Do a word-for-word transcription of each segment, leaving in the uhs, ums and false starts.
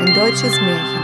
Ein deutsches Märchen.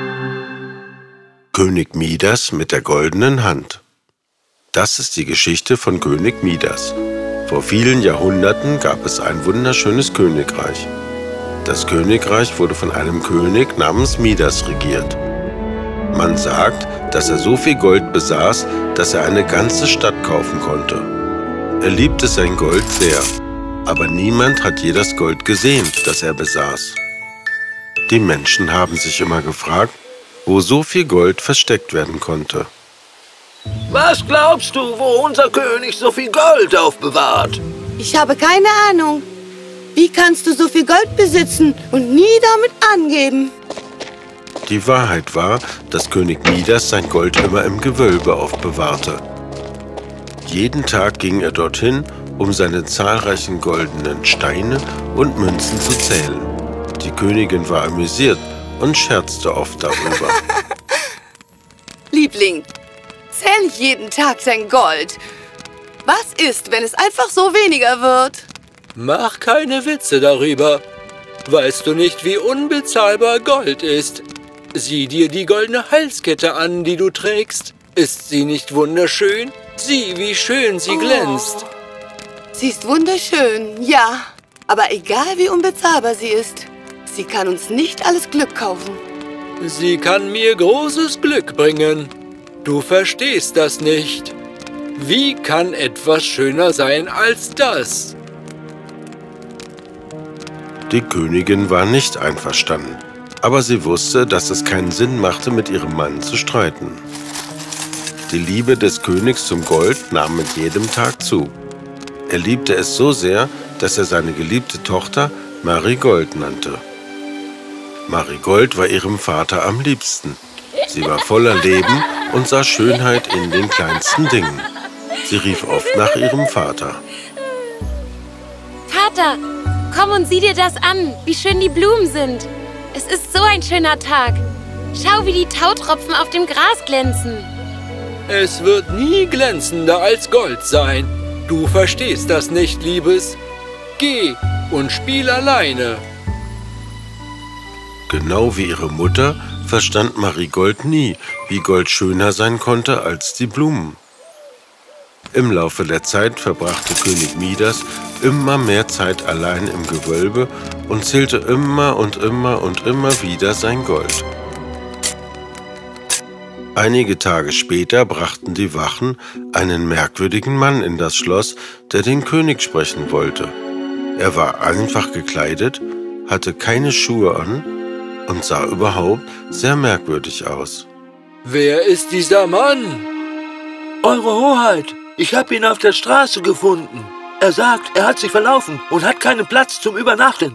König Midas mit der goldenen Hand. Das ist die Geschichte von König Midas. Vor vielen Jahrhunderten gab es ein wunderschönes Königreich. Das Königreich wurde von einem König namens Midas regiert. Man sagt, dass er so viel Gold besaß, dass er eine ganze Stadt kaufen konnte. Er liebte sein Gold sehr, aber niemand hat je das Gold gesehen, das er besaß. Die Menschen haben sich immer gefragt, wo so viel Gold versteckt werden konnte. Was glaubst du, wo unser König so viel Gold aufbewahrt? Ich habe keine Ahnung. Wie kannst du so viel Gold besitzen und nie damit angeben? Die Wahrheit war, dass König Midas sein Gold immer im Gewölbe aufbewahrte. Jeden Tag ging er dorthin, um seine zahlreichen goldenen Steine und Münzen zu zählen. Die Königin war amüsiert und scherzte oft darüber. Liebling, zähl nicht jeden Tag dein Gold. Was ist, wenn es einfach so weniger wird? Mach keine Witze darüber. Weißt du nicht, wie unbezahlbar Gold ist? Sieh dir die goldene Halskette an, die du trägst. Ist sie nicht wunderschön? Sieh, wie schön sie glänzt. Oh, sie ist wunderschön, ja. Aber egal, wie unbezahlbar sie ist, sie kann uns nicht alles Glück kaufen. Sie kann mir großes Glück bringen. Du verstehst das nicht. Wie kann etwas schöner sein als das? Die Königin war nicht einverstanden, aber sie wusste, dass es keinen Sinn machte, mit ihrem Mann zu streiten. Die Liebe des Königs zum Gold nahm mit jedem Tag zu. Er liebte es so sehr, dass er seine geliebte Tochter Marigold nannte. Marigold war ihrem Vater am liebsten. Sie war voller Leben und sah Schönheit in den kleinsten Dingen. Sie rief oft nach ihrem Vater. Vater, komm und sieh dir das an, wie schön die Blumen sind. Es ist so ein schöner Tag. Schau, wie die Tautropfen auf dem Gras glänzen. Es wird nie glänzender als Gold sein. Du verstehst das nicht, Liebes. Geh und spiel alleine. Genau wie ihre Mutter verstand Marigold nie, wie Gold schöner sein konnte als die Blumen. Im Laufe der Zeit verbrachte König Midas immer mehr Zeit allein im Gewölbe und zählte immer und immer und immer wieder sein Gold. Einige Tage später brachten die Wachen einen merkwürdigen Mann in das Schloss, der den König sprechen wollte. Er war einfach gekleidet, hatte keine Schuhe an und sah überhaupt sehr merkwürdig aus. Wer ist dieser Mann? Eure Hoheit, ich habe ihn auf der Straße gefunden. Er sagt, er hat sich verlaufen und hat keinen Platz zum Übernachten.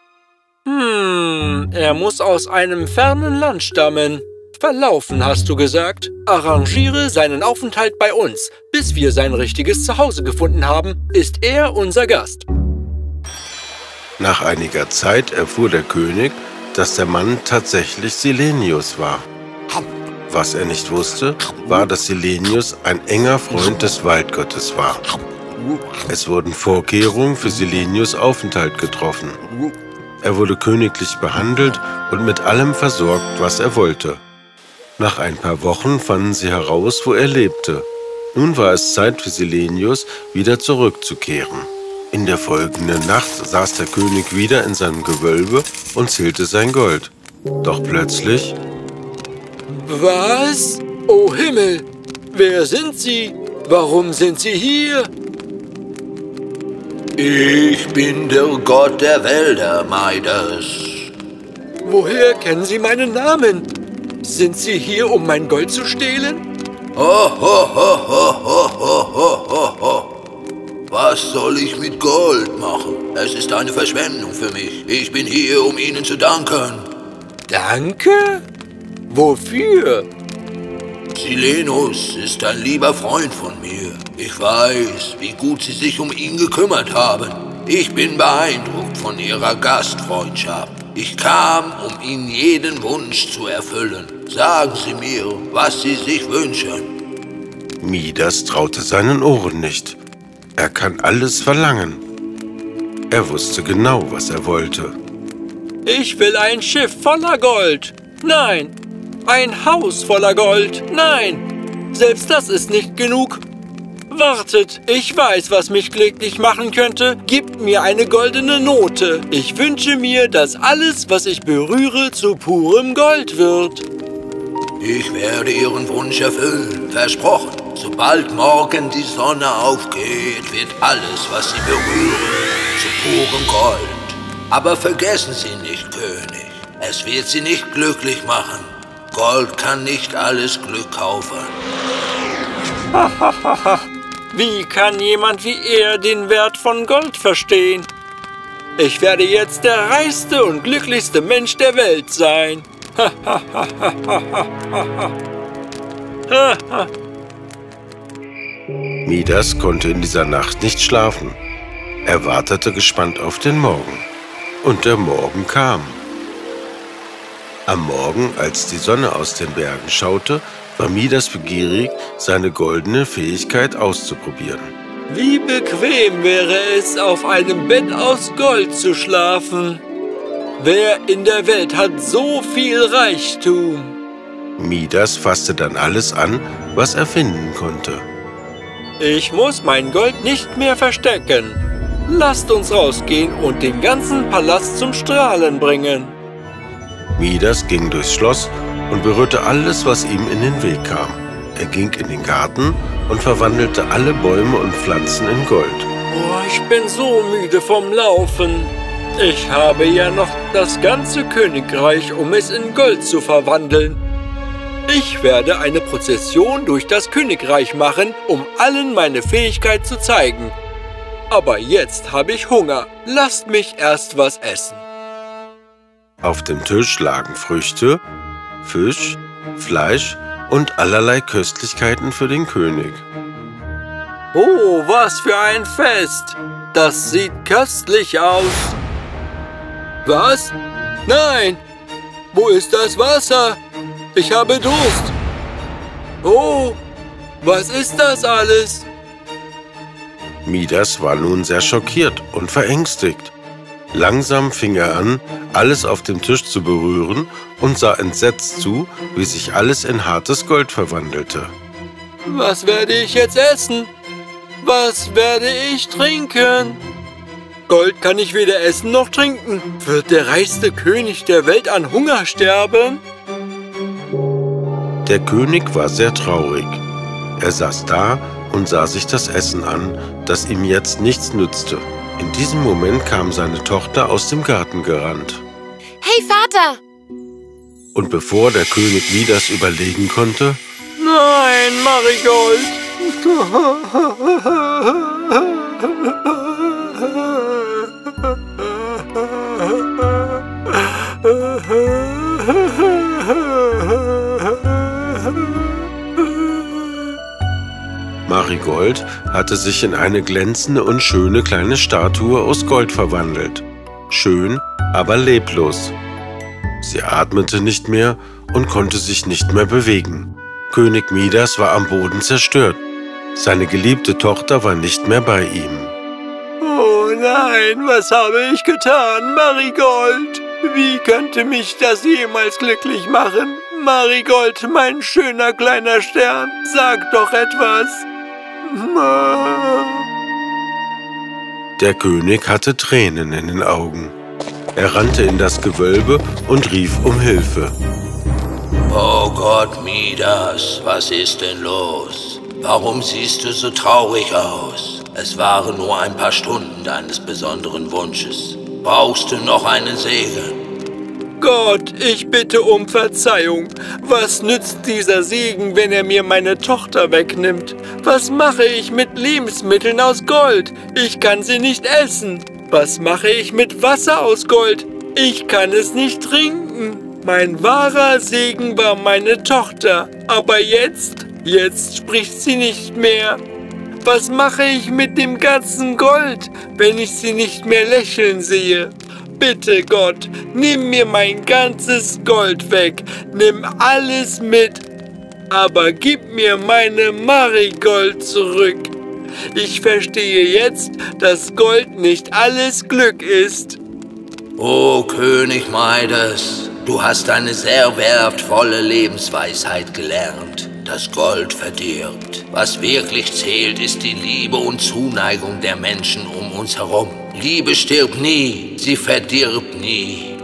Hm, er muss aus einem fernen Land stammen. Verlaufen, hast du gesagt? Arrangiere seinen Aufenthalt bei uns. Bis wir sein richtiges Zuhause gefunden haben, ist er unser Gast. Nach einiger Zeit erfuhr der König, dass der Mann tatsächlich Silenius war. Was er nicht wusste, war, dass Silenius ein enger Freund des Waldgottes war. Es wurden Vorkehrungen für Silenius' Aufenthalt getroffen. Er wurde königlich behandelt und mit allem versorgt, was er wollte. Nach ein paar Wochen fanden sie heraus, wo er lebte. Nun war es Zeit für Silenius, wieder zurückzukehren. In der folgenden Nacht saß der König wieder in seinem Gewölbe und zählte sein Gold. Doch plötzlich... Was? Oh Himmel! Wer sind Sie? Warum sind Sie hier? Ich bin der Gott der Wälder, Midas. Woher kennen Sie meinen Namen? Sind Sie hier, um mein Gold zu stehlen? Ho, ho, ho, ho, ho, ho, ho, ho. Was soll ich mit Gold machen? Es ist eine Verschwendung für mich. Ich bin hier, um Ihnen zu danken. Danke? Wofür? Silenus ist ein lieber Freund von mir. Ich weiß, wie gut Sie sich um ihn gekümmert haben. Ich bin beeindruckt von Ihrer Gastfreundschaft. Ich kam, um Ihnen jeden Wunsch zu erfüllen. Sagen Sie mir, was Sie sich wünschen. Midas traute seinen Ohren nicht. Er kann alles verlangen. Er wusste genau, was er wollte. Ich will ein Schiff voller Gold. Nein. Ein Haus voller Gold. Nein. Selbst das ist nicht genug. Wartet, ich weiß, was mich glücklich machen könnte. Gebt mir eine goldene Note. Ich wünsche mir, dass alles, was ich berühre, zu purem Gold wird. Ich werde Ihren Wunsch erfüllen, versprochen. Sobald morgen die Sonne aufgeht, wird alles, was Sie berühren, zu purem Gold. Aber vergessen Sie nicht, König, es wird Sie nicht glücklich machen. Gold kann nicht alles Glück kaufen. Hahaha. Wie kann jemand wie er den Wert von Gold verstehen? Ich werde jetzt der reichste und glücklichste Mensch der Welt sein. Midas konnte in dieser Nacht nicht schlafen. Er wartete gespannt auf den Morgen. Und der Morgen kam. Am Morgen, als die Sonne aus den Bergen schaute, war Midas begierig, seine goldene Fähigkeit auszuprobieren. Wie bequem wäre es, auf einem Bett aus Gold zu schlafen. Wer in der Welt hat so viel Reichtum? Midas fasste dann alles an, was er finden konnte. Ich muss mein Gold nicht mehr verstecken. Lasst uns rausgehen und den ganzen Palast zum Strahlen bringen. Midas ging durchs Schloss und berührte alles, was ihm in den Weg kam. Er ging in den Garten und verwandelte alle Bäume und Pflanzen in Gold. Oh, ich bin so müde vom Laufen. Ich habe ja noch das ganze Königreich, um es in Gold zu verwandeln. Ich werde eine Prozession durch das Königreich machen, um allen meine Fähigkeit zu zeigen. Aber jetzt habe ich Hunger. Lasst mich erst was essen. Auf dem Tisch lagen Früchte, Fisch, Fleisch und allerlei Köstlichkeiten für den König. Oh, was für ein Fest! Das sieht köstlich aus. Was? Nein! Wo ist das Wasser? Ich habe Durst. Oh, was ist das alles? Midas war nun sehr schockiert und verängstigt. Langsam fing er an, alles auf dem Tisch zu berühren und sah entsetzt zu, wie sich alles in hartes Gold verwandelte. Was werde ich jetzt essen? Was werde ich trinken? Gold kann ich weder essen noch trinken. Wird der reichste König der Welt an Hunger sterben? Der König war sehr traurig. Er saß da und sah sich das Essen an, das ihm jetzt nichts nützte. In diesem Moment kam seine Tochter aus dem Garten gerannt. Hey, Vater! Und bevor der König Midas überlegen konnte: Nein, Marigold! Marigold hatte sich in eine glänzende und schöne kleine Statue aus Gold verwandelt. Schön, aber leblos. Sie atmete nicht mehr und konnte sich nicht mehr bewegen. König Midas war am Boden zerstört. Seine geliebte Tochter war nicht mehr bei ihm. Oh nein, was habe ich getan, Marigold? Wie könnte mich das jemals glücklich machen? Marigold, mein schöner kleiner Stern, sag doch etwas. Der König hatte Tränen in den Augen. Er rannte in das Gewölbe und rief um Hilfe. Oh Gott, Midas, was ist denn los? Warum siehst du so traurig aus? Es waren nur ein paar Stunden deines besonderen Wunsches. Brauchst du noch einen Segen? Gott, ich bitte um Verzeihung. Was nützt dieser Segen, wenn er mir meine Tochter wegnimmt? Was mache ich mit Lebensmitteln aus Gold? Ich kann sie nicht essen. Was mache ich mit Wasser aus Gold? Ich kann es nicht trinken. Mein wahrer Segen war meine Tochter. Aber jetzt, jetzt spricht sie nicht mehr. Was mache ich mit dem ganzen Gold, wenn ich sie nicht mehr lächeln sehe? Bitte, Gott, nimm mir mein ganzes Gold weg. Nimm alles mit. Aber gib mir meine Marigold zurück. Ich verstehe jetzt, dass Gold nicht alles Glück ist. O König Midas, du hast eine sehr wertvolle Lebensweisheit gelernt. Das Gold verdirbt. Was wirklich zählt, ist die Liebe und Zuneigung der Menschen um uns herum. Liebe stirbt nie, sie verdirbt nie.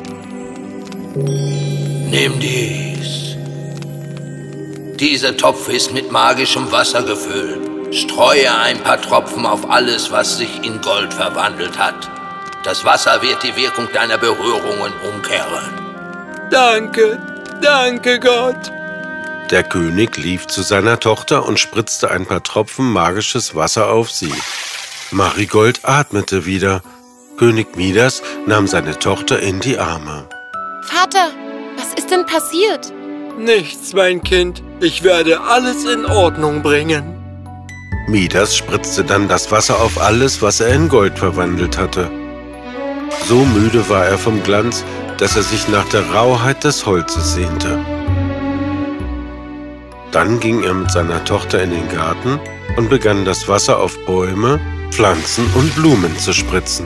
Nimm dies. Dieser Topf ist mit magischem Wasser gefüllt. Streue ein paar Tropfen auf alles, was sich in Gold verwandelt hat. Das Wasser wird die Wirkung deiner Berührungen umkehren. Danke, danke Gott. Der König lief zu seiner Tochter und spritzte ein paar Tropfen magisches Wasser auf sie. Marigold atmete wieder. König Midas nahm seine Tochter in die Arme. Vater, was ist denn passiert? Nichts, mein Kind. Ich werde alles in Ordnung bringen. Midas spritzte dann das Wasser auf alles, was er in Gold verwandelt hatte. So müde war er vom Glanz, dass er sich nach der Rauheit des Holzes sehnte. Dann ging er mit seiner Tochter in den Garten und begann das Wasser auf Bäume, Pflanzen und Blumen zu spritzen.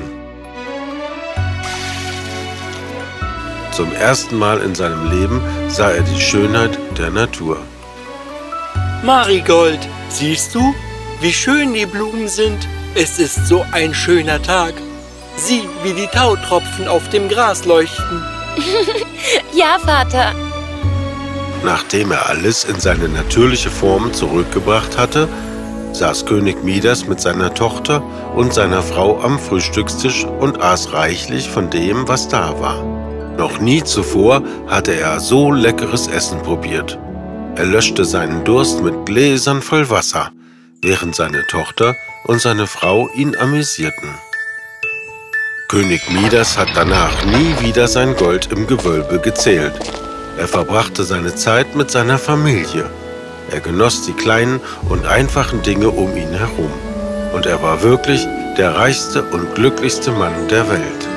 Zum ersten Mal in seinem Leben sah er die Schönheit der Natur. Marigold, siehst du, wie schön die Blumen sind? Es ist so ein schöner Tag. Sieh, wie die Tautropfen auf dem Gras leuchten. Ja, Vater. Nachdem er alles in seine natürliche Form zurückgebracht hatte, saß König Midas mit seiner Tochter und seiner Frau am Frühstückstisch und aß reichlich von dem, was da war. Noch nie zuvor hatte er so leckeres Essen probiert. Er löschte seinen Durst mit Gläsern voll Wasser, während seine Tochter und seine Frau ihn amüsierten. König Midas hat danach nie wieder sein Gold im Gewölbe gezählt. Er verbrachte seine Zeit mit seiner Familie. Er genoss die kleinen und einfachen Dinge um ihn herum. Und er war wirklich der reichste und glücklichste Mann der Welt.